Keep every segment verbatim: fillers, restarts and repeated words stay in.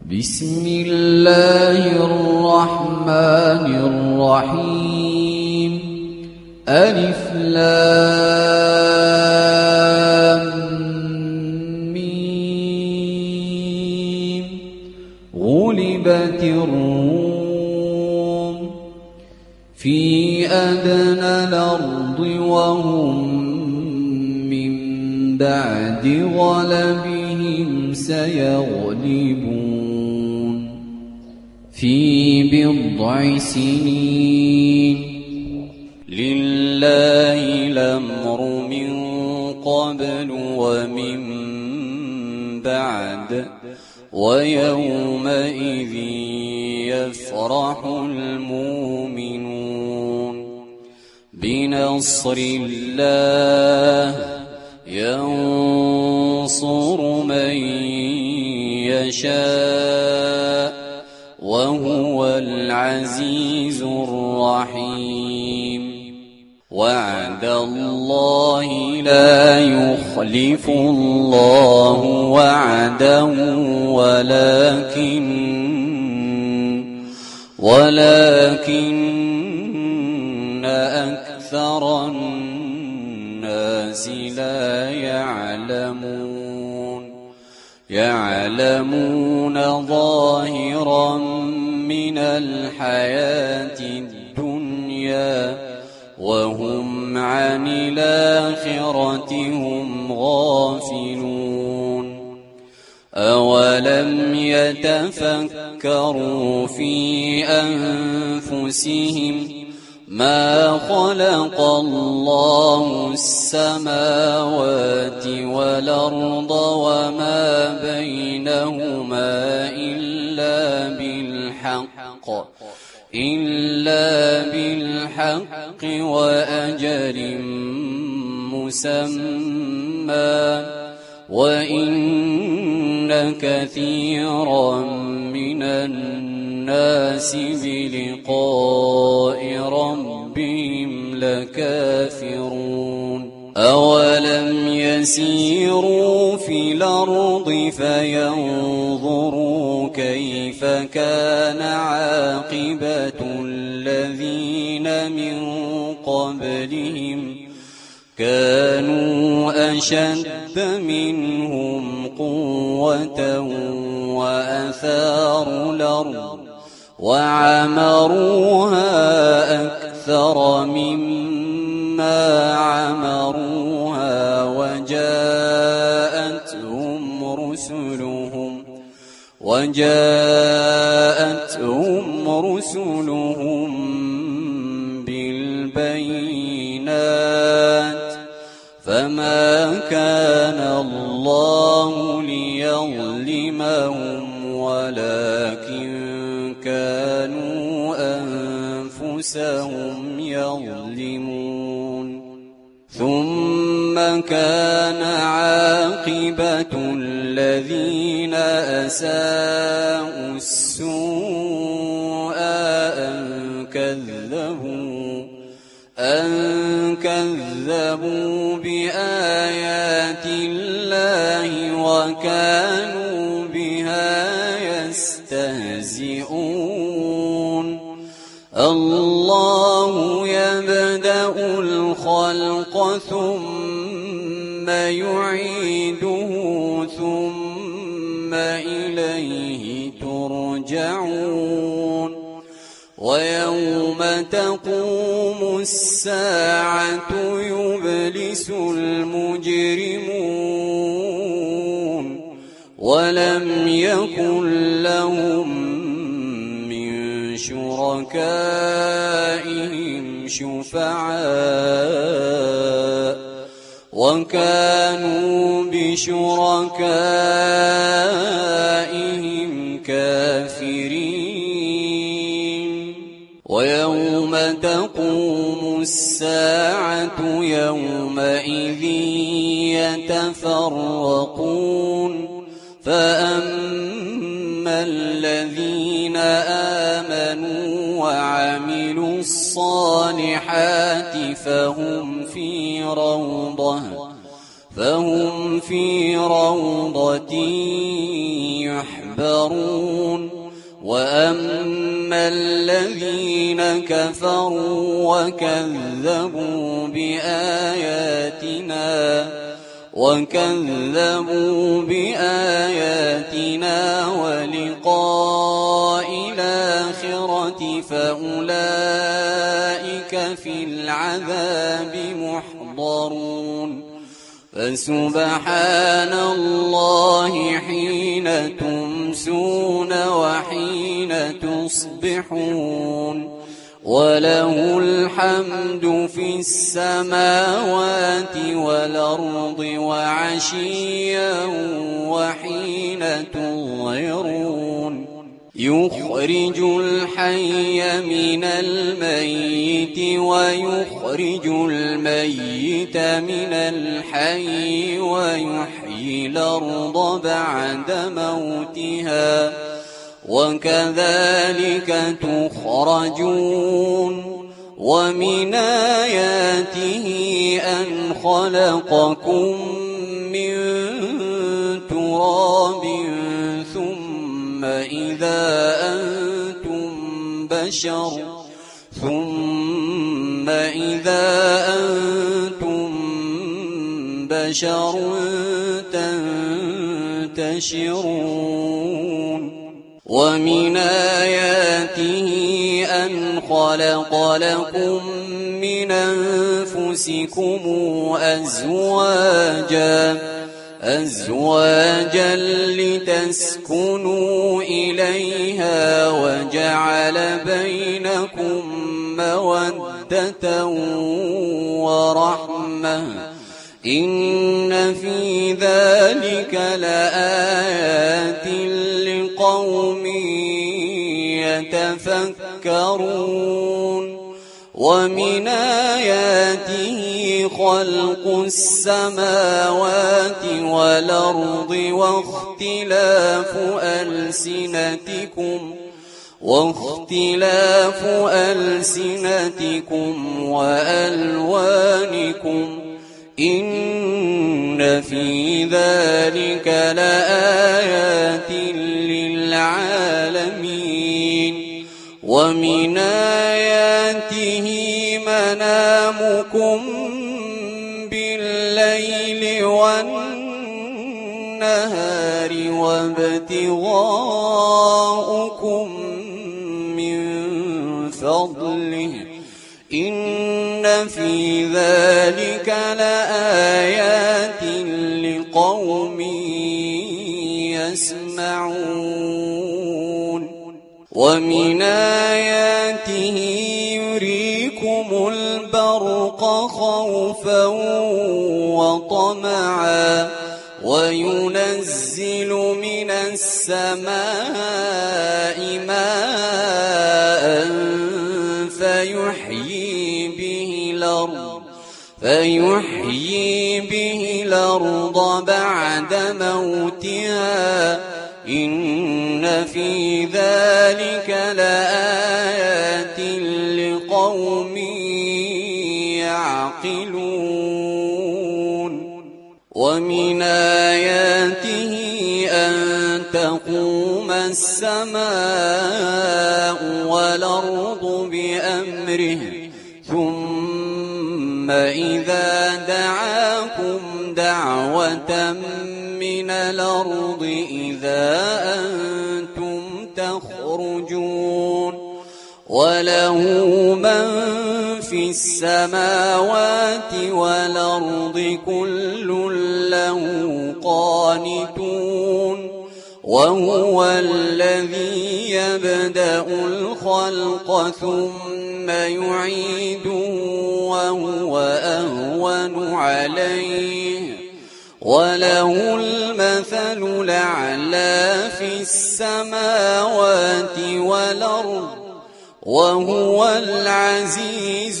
بسم الله الرحمن الرحيم. ألف لام ميم. غلبت الروم في أدنى الأرض وهم من بعد غلبهم سيغلبون في بضع سنين. لله الأمر من قبل ومن بعد ويومئذ يفرح المؤمنون بنصر الله ينصر من يشاء وهو العزيز الرحيم. وعد الله لا يخلف الله وعده ولكن ولكن أكثر الناس لا يعلمون يعلمون ظاهرا من الحياة الدنيا وهم عن الآخرة هم غافلون. أولم يتفكروا في أنفسهم ما خلق الله السماوات والأرض وما بينهما إلا بالحق إلا بالحق وأجل مسمى وإن كثيرا من الناس بلقاء ربهم لكافرون. أولم يسيروا في الأرض فينظروا كيف كان عاقبة الذين من قبلهم كانوا أشد منهم قوة وأثاروا الأرض وعمروها أكثر مما عمروها وجاءتهم رسلهم وجاءتهم رسلهم بالبينات فما كان الله ليظلمهم ولكن كانوا أنفسهم يظلمون. ثم كان عاقبة الذين أساءوا السوء أن كذبوا أن كذبوا بآيات الله وكانوا بها يستهزئون. الله يبدأ الخلق ثم يعيده ثم إليه ترجعون. ويوم تقوم الساعة يبلس المجرمون ولم يكن لهم من شركائهم شفعاء وكانوا بشركائهم كافرين. ويوم تقوم الساعة يومئذ يتفرقون فأما الذين آمنوا وعملوا الصالحات فهم في روضة فهم في روضة يحبرون وأما الذين كفروا وكذبوا بآياتنا وكذبوا بآياتنا ولقاء الآخرة فأولئك في العذاب محضرون فسبحان الله حين تمسون وحين تصبحون وله الحمد في السماوات والأرض وعشيا وحين تظهرون يخرج الحي من الميت ويخرج الميت من الحي ويحيي الأرض بعد موتها وكذلك تخرجون ومن آياته أن خلقكم من تراب ثم إذا أنتم بشر ثم إذا أنتم بشر تنتشرون ومن آياته أن خلق لكم من أنفسكم أزواجا أزواجا لتسكنوا إليها وجعل بينكم مودة ورحمة إن في ذلك لآيات لقوم يتفكرون ومن آياته خلق السماوات والأرض واختلاف ألسنتكم واختلاف ألسنتكم وألوانكم إن في ذلك لآيات للعالمين ومن آياته منامكم بالليل والنهار وابتغاؤكم من فضله إن في ذلك لآيات لقوم يسمعون ومن آياته يريكم البرق خوفا وطمعا وينزل من السماء ماء فيحيي به الأرض فيحيي به الأرض بعد موتها إن في ذلك لآيات لقوم يعقلون ومن آياته أن تقوم السماء والأرض بأمره ثم إذا دعاكم دعوة من الأرض إذا أنتم تخرجون وله من في السماوات والأرض كل له قانتون وهو الذي يبدأ الخلق ثم يعيده وهو أهون عليه وله المثل الأعلى في السماوات والأرض وهو العزيز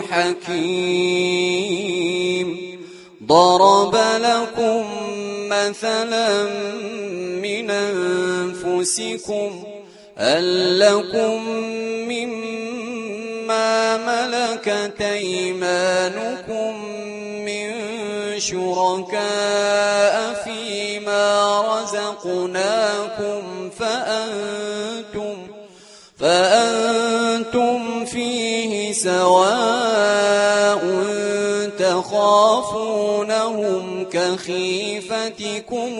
الحكيم ضرب لكم مثلا من أنفسكم هل لكم مما ملكت أيمانكم من شركاء فيما رزقناكم فأنتم فأنتم فيه سواء تخافونهم كخيفتكم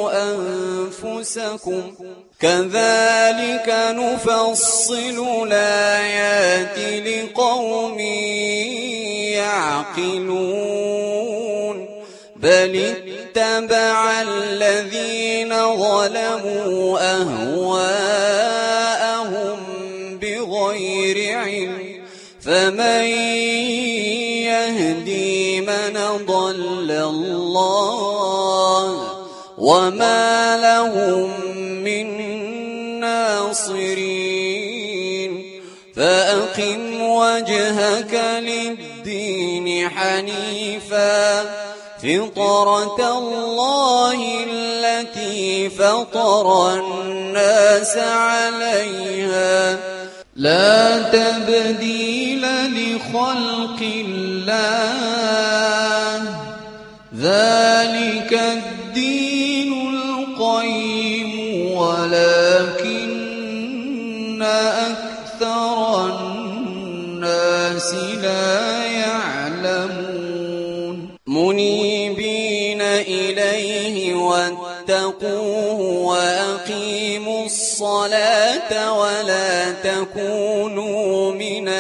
أنفسكم كذلك نفصل الآيات لقوم يعقلون بل اتبع الذين ظلموا أهواءهم بغير علم فمن يهدي من ضل الله وما لهم من ناصرين فأقم وجهك للدين حنيفا فطرة الله التي فطر الناس عليها لا تبديل لخلق الله ذلك الدين القيم ولكن أكثر الناس لا يعلمون منيبين إليه واتقوه وأقيموا الصلاة ولا تكونوا من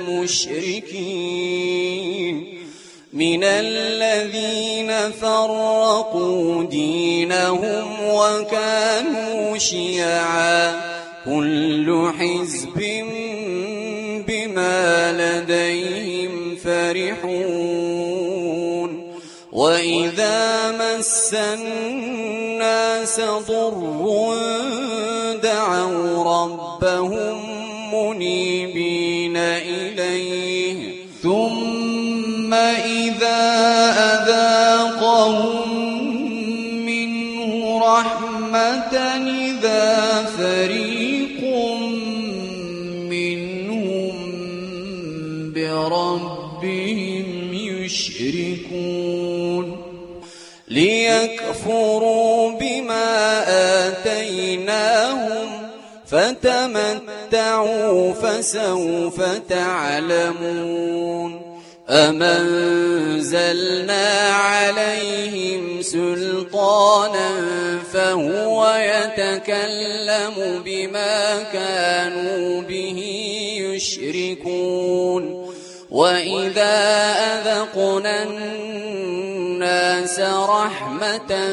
المشركين من الذين فرقوا دينهم وكانوا شيعا كل حزب بما لديهم فرحون وإذا مس الناس ضر دعوا ربهم منيبين إليه ثم إذا أذاقهم منه رحمة إذا فريق منهم بربهم يشركون ليكفروا بما آتيناهم فتمتعوا فسوف تعلمون أم أنزلنا عليهم سلطانا فهو يتكلم بما كانوا به يشركون وإذا أذقنا الناس رحمة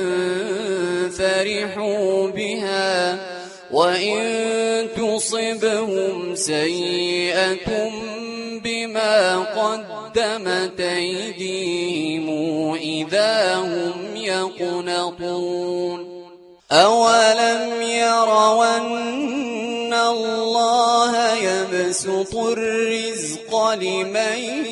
فرحوا بها وإن تصبهم سيئة بما قدمت أيديهم إذا هم يقنطون أولم يروا أن الله يبسط الرزق لمن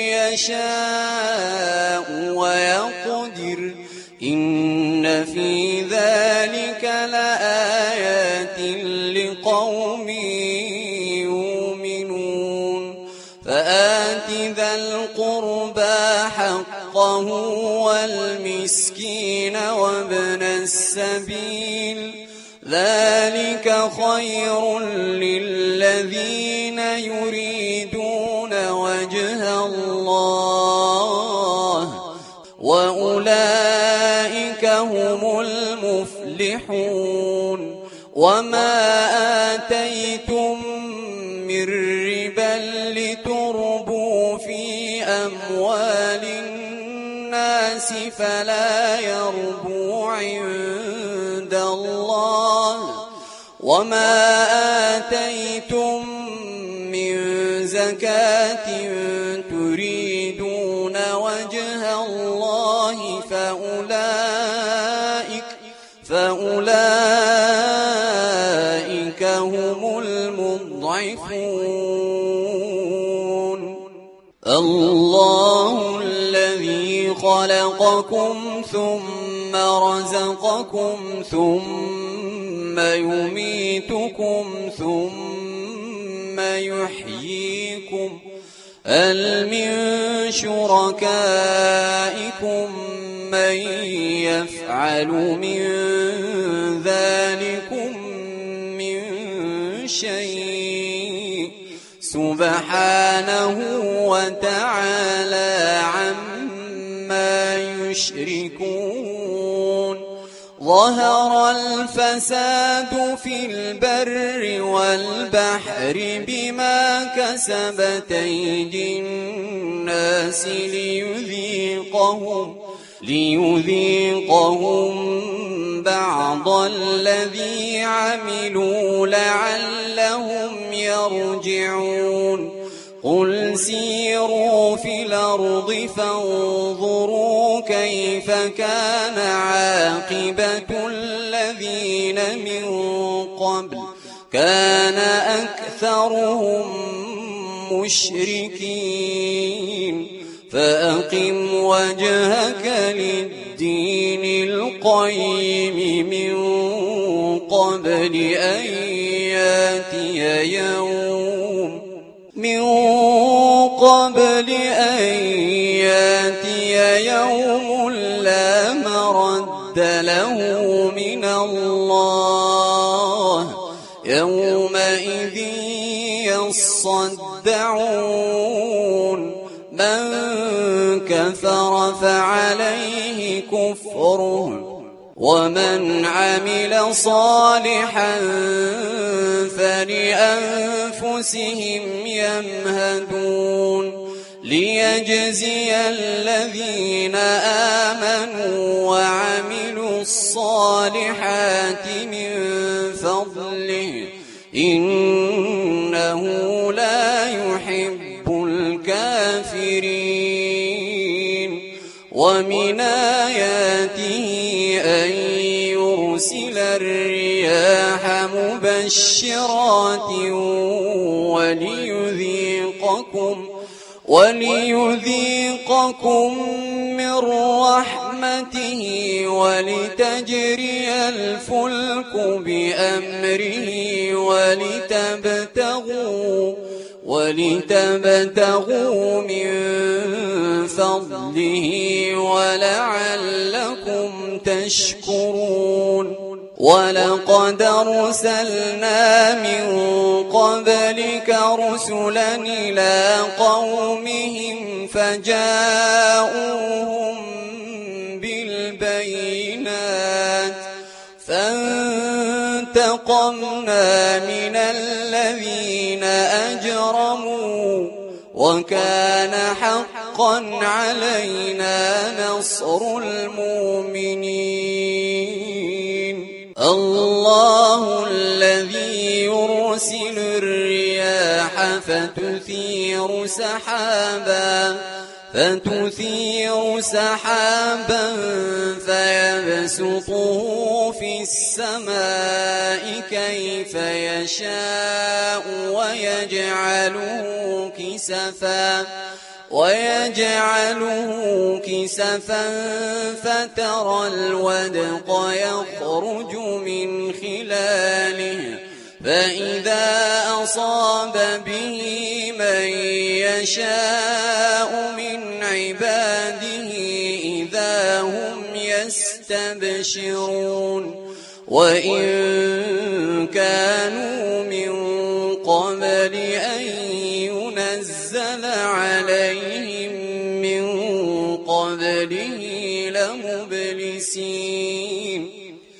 يشاء ويقدر إن في ذلك لآيات لقوم يؤمنون فآت ذا القربى حقه والمسكين وابن السبيل ذلك خير للذين يريدون وجه الله وأولئك هم المفلحون وما آتيتم من ربا لتربوا في أموال الناس فلا يربو عند الله وما آتيتم من زكاة تريدون وجه الله فأولئك فأولئك هم المضعفون الله الذي خلقكم ثم رزقكم ثم يميتكم ثم يحييكم هل من شركائكم من يفعل من ذلكم من شيء سبحانه وتعالى عما يشركون ظهر الفساد في البر والبحر بما كسبت أيدي الناس ليذيقهم ليذيقهم بعض الذي عملوا لعلهم يرجعون قل سيروا في الأرض فانظروا كيف كان عاقبة الذين من قبل كان أكثرهم مشركين فأقم وجهك للدين القيم من قبل أن يأتي يوم من قبل أن يأتي يوم لا مرد له من الله يومئذ يصدعون من كفر فعليه كفره ومن عمل صالحا فلأنفسهم يمهدون ليجزي الذين آمنوا وعملوا الصالحات من فضله إنه لا يحب الكافرين ومن آياته أن يرسل الرياح مبشرات وليذيقكم وليذيقكم من رحمته ولتجري الفلك بأمره ولتبتغوا ولتبتغوا من فضله ولعلكم تشكرون ولقد أرسلنا من قبلك رسلا إلى قومهم فجاءوهم بالبينات فانتقمنا من الذين أجرموا وكان حقا علينا نصر المؤمنين الله الذي يرسل الرياح فتثير سحابا فتثير سحابا فيبسطه في السماء كيف يشاء ويجعله كسفا ويجعله كسفا فترى الودق يخرج من خلاله فإذا أصاب به من يشاء من عباده إذا هم يستبشرون وإن كانوا من قبل أن ينزل عليهم من قبله لمبلسين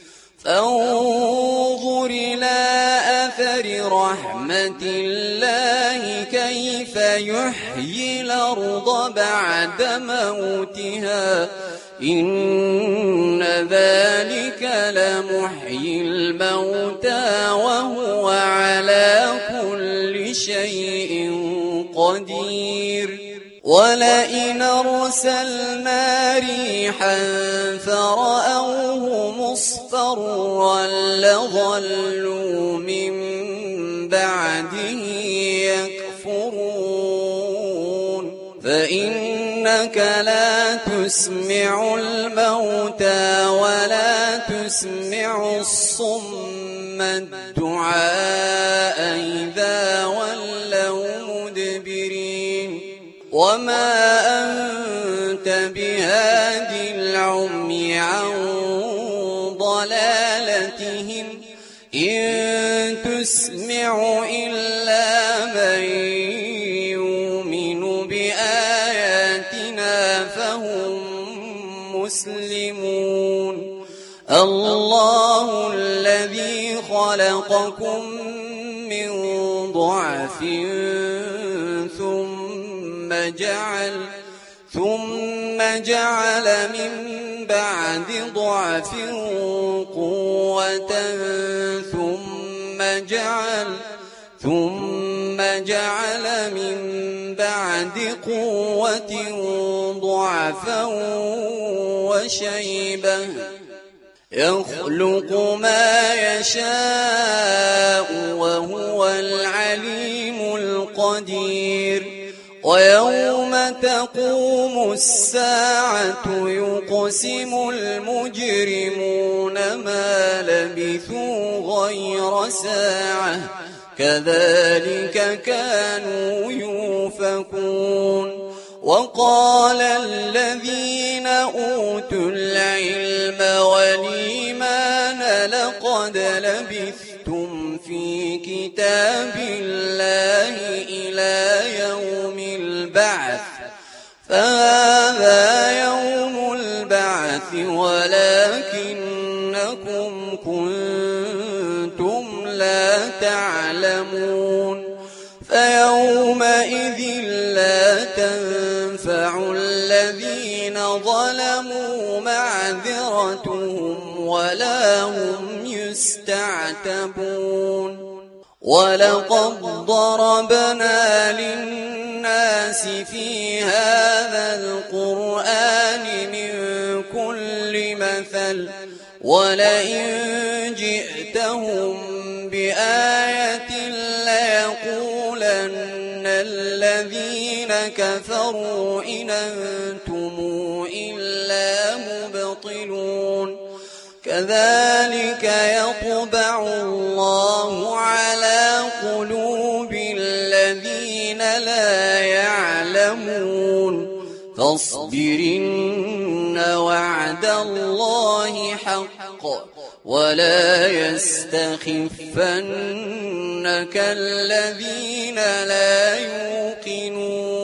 فانظر إلى أثر رحمة الله كيف يحيي الأرض بعد موتها إن ذلك لمحيي الموتى وهو على كل شيء قدير ولئن أرسلنا ريحا فرأوه مصفرا لظلوا من بعده يكفرون فإنك لا تسمع الموتى ولا تسمع الصم الدعاء إذا ولوا مدبرين وما أنت بهادي العمي العمي عن ضلالتهم إن تسمع إلا من يؤمن بآياتنا فهم مسلمون الله الذي خلقكم من ضعف ثم جعل ثم جعل من بعد ضعف قوة ثم جعل ثم جعل من بعد قوة ضعفا وشيبة يخلق ما يشاء وهو العليم القدير ويوم تقوم الساعة يقسم المجرمون ما لبثوا غير ساعة كذلك كانوا يؤفكون وقال الذين أوتوا العلم والإيمان لقد لبثتم في كتاب الله إلى يوم البعث فهذا يوم البعث ولكنكم كنتم لا تعلمون فيومئذ لا تنفع الذين ظلموا معذرتهم ولا هم يستعتبون ولقد ضربنا للناس في هذا القرآن من كل مثل ولئن جئتهم بآية ليقولن الذين كفروا إن أنتم إلا مبطلون كذلك يطبع الله على قلوب الذين لا يعلمون فاصبرن وعد الله حق ولا يستخفنك الذين لا يوقنون